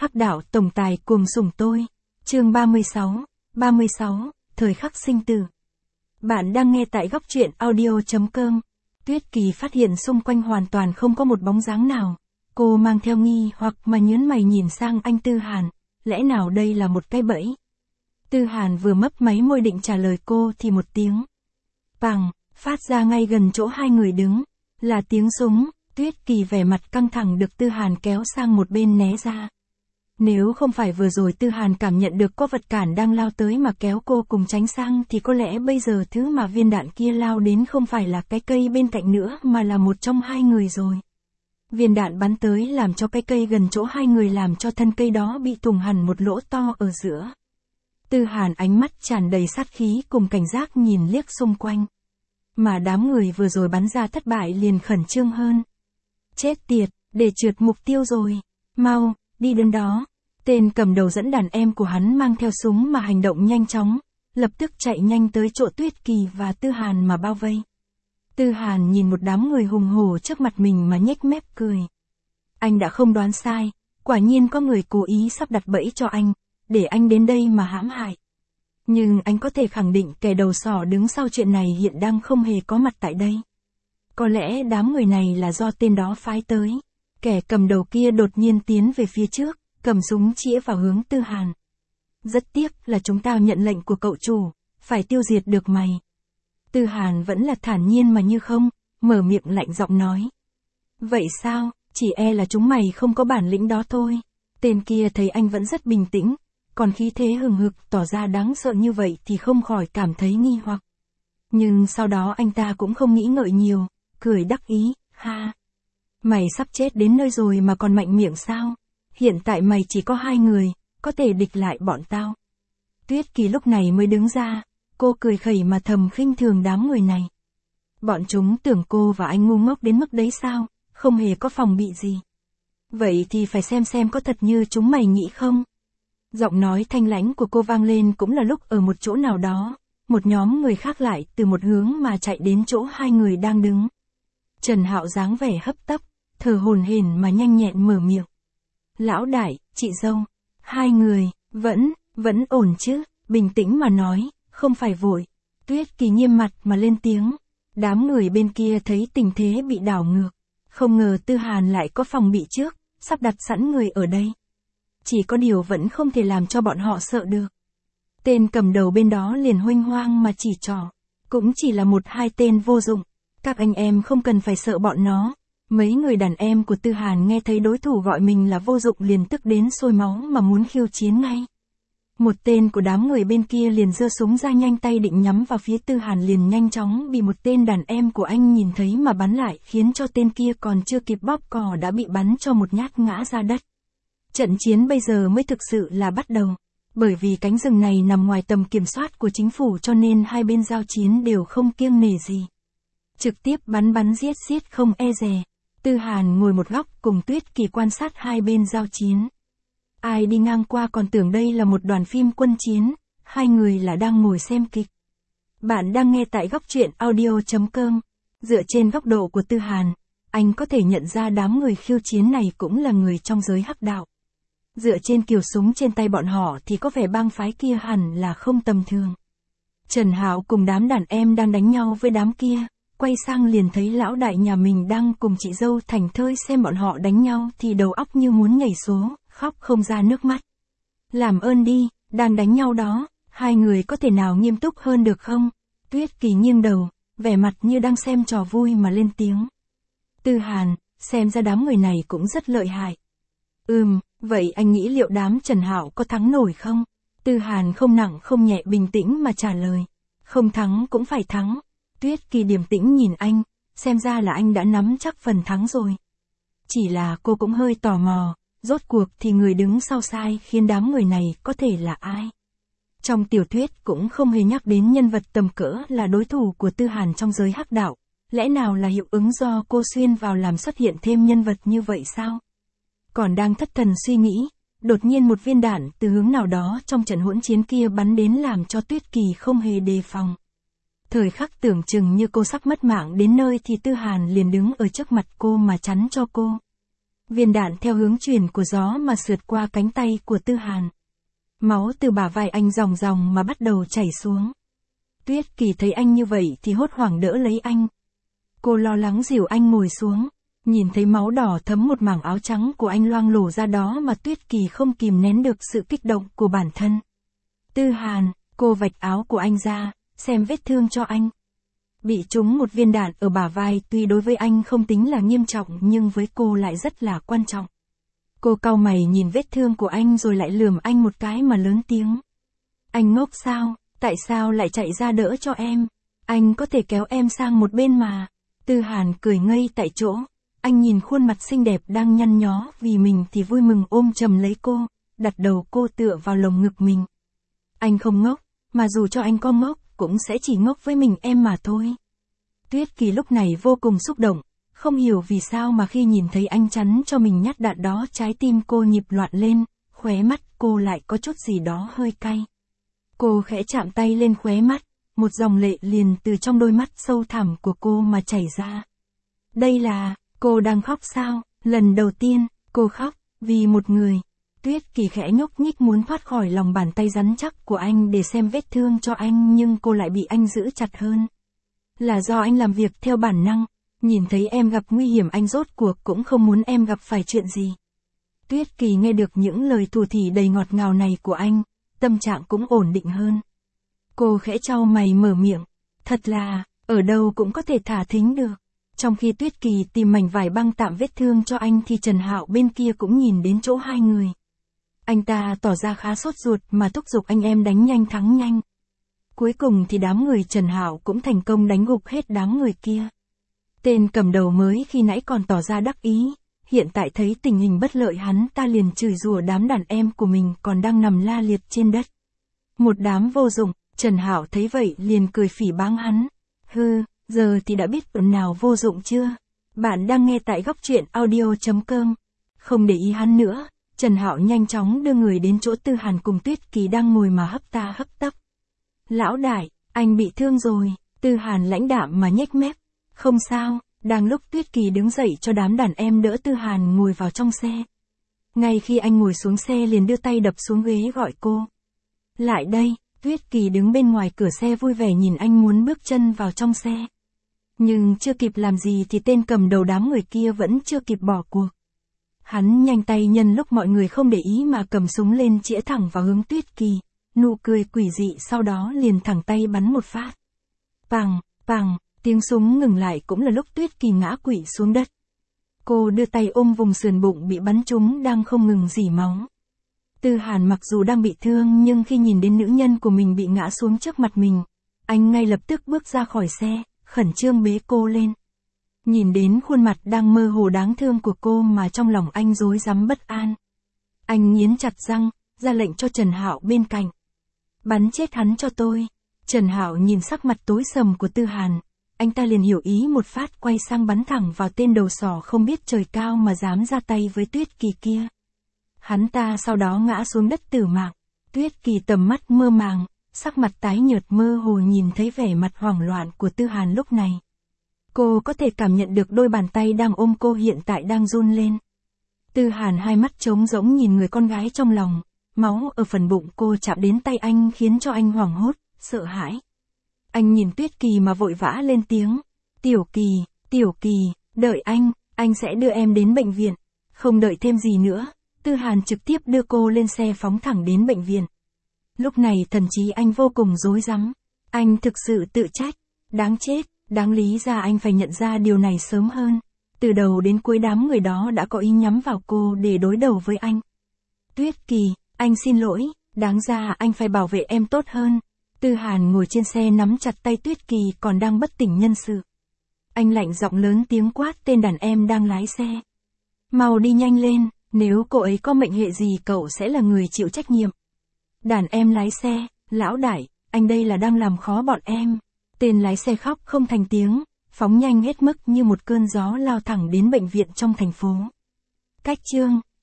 Hắc đạo tổng tài cuồng sủng tôi. Chương 36, thời khắc sinh tử. Bạn đang nghe tại góc truyện audio.com. Tuyết Kỳ phát hiện xung quanh hoàn toàn không có một bóng dáng nào. Cô mang theo nghi hoặc mà nhớn mày nhìn sang anh Tư Hàn, lẽ nào đây là một cái bẫy? Tư Hàn vừa mấp máy môi định trả lời cô thì một tiếng pằng phát ra ngay gần chỗ hai người đứng, là tiếng súng. Tuyết Kỳ vẻ mặt căng thẳng được Tư Hàn kéo sang một bên né ra. Nếu không phải vừa rồi Tư Hàn cảm nhận được có vật cản đang lao tới mà kéo cô cùng tránh sang thì có lẽ bây giờ thứ mà viên đạn kia lao đến không phải là cái cây bên cạnh nữa mà là một trong hai người rồi. Viên đạn bắn tới làm cho cái cây gần chỗ hai người, làm cho thân cây đó bị thủng hẳn một lỗ to ở giữa. Tư Hàn ánh mắt tràn đầy sát khí cùng cảnh giác nhìn liếc xung quanh. Mà đám người vừa rồi bắn ra thất bại liền khẩn trương hơn. Chết tiệt, để trượt mục tiêu rồi. Mau, đi đến đó. Tên cầm đầu dẫn đàn em của hắn mang theo súng mà hành động nhanh chóng, lập tức chạy nhanh tới chỗ Tuyết Kỳ và Tư Hàn mà bao vây. Tư Hàn nhìn một đám người hùng hổ trước mặt mình mà nhếch mép cười. Anh đã không đoán sai, quả nhiên có người cố ý sắp đặt bẫy cho anh, để anh đến đây mà hãm hại. Nhưng anh có thể khẳng định kẻ đầu sỏ đứng sau chuyện này hiện đang không hề có mặt tại đây. Có lẽ đám người này là do tên đó phái tới. Kẻ cầm đầu kia đột nhiên tiến về phía trước, cầm súng chĩa vào hướng Tư Hàn. Rất tiếc là chúng tao nhận lệnh của cậu chủ, phải tiêu diệt được mày. Tư Hàn vẫn là thản nhiên mà như không, mở miệng lạnh giọng nói. Vậy sao, chỉ e là chúng mày không có bản lĩnh đó thôi. Tên kia thấy anh vẫn rất bình tĩnh, còn khí thế hừng hực tỏ ra đáng sợ như vậy thì không khỏi cảm thấy nghi hoặc. Nhưng sau đó anh ta cũng không nghĩ ngợi nhiều, cười đắc ý, ha. Mày sắp chết đến nơi rồi mà còn mạnh miệng sao? Hiện tại mày chỉ có hai người, có thể địch lại bọn tao. Tuyết Kỳ lúc này mới đứng ra, cô cười khẩy mà thầm khinh thường đám người này. Bọn chúng tưởng cô và anh ngu ngốc đến mức đấy sao, không hề có phòng bị gì. Vậy thì phải xem có thật như chúng mày nghĩ không? Giọng nói thanh lãnh của cô vang lên cũng là lúc ở một chỗ nào đó, một nhóm người khác lại từ một hướng mà chạy đến chỗ hai người đang đứng. Trần Hạo dáng vẻ hấp tấp, thở hổn hển mà nhanh nhẹn mở miệng. Lão đại, chị dâu, hai người, vẫn ổn chứ, bình tĩnh mà nói, không phải vội. Tuyết Kỳ nghiêm mặt mà lên tiếng. Đám người bên kia thấy tình thế bị đảo ngược. Không ngờ Tư Hàn lại có phòng bị trước, sắp đặt sẵn người ở đây. Chỉ có điều vẫn không thể làm cho bọn họ sợ được. Tên cầm đầu bên đó liền huênh hoang mà chỉ trỏ. Cũng chỉ là một hai tên vô dụng. Các anh em không cần phải sợ bọn nó. Mấy người đàn em của Tư Hàn nghe thấy đối thủ gọi mình là vô dụng liền tức đến sôi máu mà muốn khiêu chiến ngay. Một tên của đám người bên kia liền giơ súng ra nhanh tay định nhắm vào phía Tư Hàn, liền nhanh chóng bị một tên đàn em của anh nhìn thấy mà bắn lại, khiến cho tên kia còn chưa kịp bóp cò đã bị bắn cho một nhát ngã ra đất. Trận chiến bây giờ mới thực sự là bắt đầu. Bởi vì cánh rừng này nằm ngoài tầm kiểm soát của chính phủ cho nên hai bên giao chiến đều không kiêng nể gì. Trực tiếp bắn giết không e dè. Tư Hàn ngồi một góc cùng Tuyết Kỳ quan sát hai bên giao chiến. Ai đi ngang qua còn tưởng đây là một đoàn phim quân chiến, hai người là đang ngồi xem kịch. Bạn đang nghe tại góc truyện audio.com. Dựa trên góc độ của Tư Hàn, anh có thể nhận ra đám người khiêu chiến này cũng là người trong giới hắc đạo. Dựa trên kiểu súng trên tay bọn họ thì có vẻ bang phái kia hẳn là không tầm thường. Trần Hạo cùng đám đàn em đang đánh nhau với đám kia, quay sang liền thấy lão đại nhà mình đang cùng chị dâu thảnh thơi xem bọn họ đánh nhau thì đầu óc như muốn nhảy số, khóc không ra nước mắt. Làm ơn đi, đang đánh nhau đó, hai người có thể nào nghiêm túc hơn được không? Tuyết Kỳ nghiêng đầu, vẻ mặt như đang xem trò vui mà lên tiếng. Tư Hàn, xem ra đám người này cũng rất lợi hại. Vậy anh nghĩ liệu đám Trần Hạo có thắng nổi không? Tư Hàn không nặng không nhẹ bình tĩnh mà trả lời. Không thắng cũng phải thắng. Tuyết Kỳ điềm tĩnh nhìn anh, xem ra là anh đã nắm chắc phần thắng rồi. Chỉ là cô cũng hơi tò mò, rốt cuộc thì người đứng sau sai khiến đám người này có thể là ai? Trong tiểu thuyết cũng không hề nhắc đến nhân vật tầm cỡ là đối thủ của Tư Hàn trong giới hắc đạo, lẽ nào là hiệu ứng do cô xuyên vào làm xuất hiện thêm nhân vật như vậy sao? Còn đang thất thần suy nghĩ, đột nhiên một viên đạn từ hướng nào đó trong trận hỗn chiến kia bắn đến làm cho Tuyết Kỳ không hề đề phòng. Thời khắc tưởng chừng như cô sắp mất mạng đến nơi thì Tư Hàn liền đứng ở trước mặt cô mà chắn cho cô. Viên đạn theo hướng chuyển của gió mà sượt qua cánh tay của Tư Hàn. Máu từ bả vai anh ròng ròng mà bắt đầu chảy xuống. Tuyết Kỳ thấy anh như vậy thì hốt hoảng đỡ lấy anh. Cô lo lắng dìu anh ngồi xuống. Nhìn thấy máu đỏ thấm một mảng áo trắng của anh loang lổ ra đó mà Tuyết Kỳ không kìm nén được sự kích động của bản thân. Tư Hàn, cô vạch áo của anh ra, xem vết thương cho anh. Bị trúng một viên đạn ở bả vai tuy đối với anh không tính là nghiêm trọng nhưng với cô lại rất là quan trọng. Cô cau mày nhìn vết thương của anh rồi lại lườm anh một cái mà lớn tiếng. Anh ngốc sao, tại sao lại chạy ra đỡ cho em? Anh có thể kéo em sang một bên mà. Tư Hàn cười ngây tại chỗ. Anh nhìn khuôn mặt xinh đẹp đang nhăn nhó vì mình thì vui mừng ôm chầm lấy cô, đặt đầu cô tựa vào lồng ngực mình. Anh không ngốc, mà dù cho anh có ngốc, cũng sẽ chỉ ngốc với mình em mà thôi. Tuyết Kỳ lúc này vô cùng xúc động, không hiểu vì sao mà khi nhìn thấy anh chắn cho mình nhát đạn đó trái tim cô nhịp loạn lên, khóe mắt cô lại có chút gì đó hơi cay. Cô khẽ chạm tay lên khóe mắt, một dòng lệ liền từ trong đôi mắt sâu thẳm của cô mà chảy ra. Đây là, cô đang khóc sao? Lần đầu tiên, cô khóc, vì một người. Tuyết Kỳ khẽ nhúc nhích muốn thoát khỏi lòng bàn tay rắn chắc của anh để xem vết thương cho anh nhưng cô lại bị anh giữ chặt hơn. Là do anh làm việc theo bản năng, nhìn thấy em gặp nguy hiểm anh rốt cuộc cũng không muốn em gặp phải chuyện gì. Tuyết Kỳ nghe được những lời thủ thỉ đầy ngọt ngào này của anh, tâm trạng cũng ổn định hơn. Cô khẽ chau mày mở miệng, thật là, ở đâu cũng có thể thả thính được. Trong khi Tuyết Kỳ tìm mảnh vải băng tạm vết thương cho anh thì Trần Hạo bên kia cũng nhìn đến chỗ hai người. Anh ta tỏ ra khá sốt ruột mà thúc giục anh em đánh nhanh thắng nhanh. Cuối cùng thì đám người Trần Hạo cũng thành công đánh gục hết đám người kia. Tên cầm đầu mới khi nãy còn tỏ ra đắc ý, hiện tại thấy tình hình bất lợi hắn ta liền chửi rủa đám đàn em của mình còn đang nằm la liệt trên đất. Một đám vô dụng, Trần Hạo thấy vậy liền cười phỉ báng hắn. Hừ, giờ thì đã biết tuần nào vô dụng chưa? Bạn đang nghe tại góc truyện audio.com. Không để ý hắn nữa, Trần Hạo nhanh chóng đưa người đến chỗ Tư Hàn cùng Tuyết Kỳ đang ngồi mà hấp ta hấp tấp. Lão đại, anh bị thương rồi. Tư Hàn lãnh đạm mà nhếch mép. Không sao. Đang lúc Tuyết Kỳ đứng dậy cho đám đàn em đỡ Tư Hàn ngồi vào trong xe. Ngay khi anh ngồi xuống xe liền đưa tay đập xuống ghế gọi cô. Lại đây. Tuyết Kỳ đứng bên ngoài cửa xe vui vẻ nhìn anh muốn bước chân vào trong xe. Nhưng chưa kịp làm gì thì tên cầm đầu đám người kia vẫn chưa kịp bỏ cuộc. Hắn nhanh tay nhân lúc mọi người không để ý mà cầm súng lên chĩa thẳng vào hướng Tuyết Kỳ. Nụ cười quỷ dị sau đó liền thẳng tay bắn một phát. Pằng, pằng, tiếng súng ngừng lại cũng là lúc Tuyết Kỳ ngã quỵ xuống đất. Cô đưa tay ôm vùng sườn bụng bị bắn trúng đang không ngừng rỉ máu. Tư Hàn mặc dù đang bị thương nhưng khi nhìn đến nữ nhân của mình bị ngã xuống trước mặt mình, anh ngay lập tức bước ra khỏi xe, khẩn trương bế cô lên. Nhìn đến khuôn mặt đang mơ hồ đáng thương của cô mà trong lòng anh rối rắm bất an. Anh nghiến chặt răng, ra lệnh cho Trần Hạo bên cạnh. Bắn chết hắn cho tôi. Trần Hạo nhìn sắc mặt tối sầm của Tư Hàn, anh ta liền hiểu ý một phát quay sang bắn thẳng vào tên đầu sỏ không biết trời cao mà dám ra tay với Tuyết Kỳ kia. Hắn ta sau đó ngã xuống đất tử mạng. Tuyết Kỳ tầm mắt mơ màng, sắc mặt tái nhợt mơ hồ nhìn thấy vẻ mặt hoảng loạn của Tư Hàn lúc này. Cô có thể cảm nhận được đôi bàn tay đang ôm cô hiện tại đang run lên. Tư Hàn hai mắt trống rỗng nhìn người con gái trong lòng, máu ở phần bụng cô chạm đến tay anh khiến cho anh hoảng hốt, sợ hãi. Anh nhìn Tuyết Kỳ mà vội vã lên tiếng. Tiểu Kỳ, đợi anh sẽ đưa em đến bệnh viện. Không đợi thêm gì nữa, Tư Hàn trực tiếp đưa cô lên xe phóng thẳng đến bệnh viện. Lúc này thần trí anh vô cùng rối rắm. Anh thực sự tự trách. Đáng chết, đáng lý ra anh phải nhận ra điều này sớm hơn. Từ đầu đến cuối đám người đó đã có ý nhắm vào cô để đối đầu với anh. Tuyết Kỳ, anh xin lỗi, đáng ra anh phải bảo vệ em tốt hơn. Tư Hàn ngồi trên xe nắm chặt tay Tuyết Kỳ còn đang bất tỉnh nhân sự. Anh lạnh giọng lớn tiếng quát tên đàn em đang lái xe. Mau đi nhanh lên, nếu cô ấy có mệnh hệ gì cậu sẽ là người chịu trách nhiệm. Đàn em lái xe, lão đại, anh đây là đang làm khó bọn em. Tên lái xe khóc không thành tiếng, phóng nhanh hết mức như một cơn gió lao thẳng đến bệnh viện trong thành phố. Cách chương